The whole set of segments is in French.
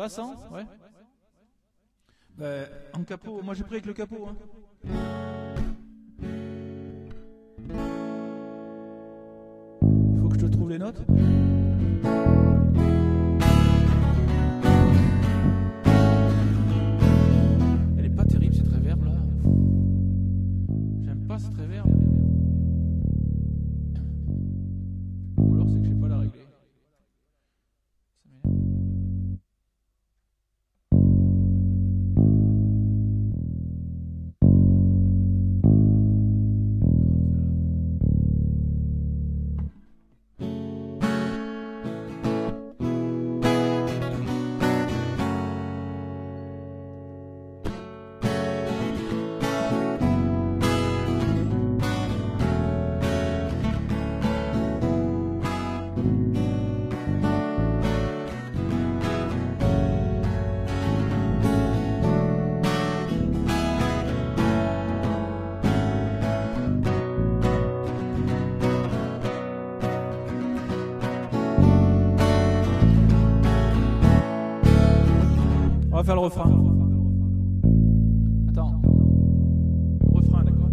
va sans? Ouais. En capot, moi j'ai pris avec le capot. Hein. Il faut que je te trouve les notes. Elle est pas terrible cette reverb là. J'aime pas cette reverb. Ou alors c'est que je sais pas la régler. Ça m'énerve. On va faire le refrain. Attends. Refrain, d'accord.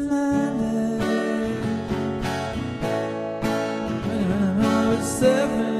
Seven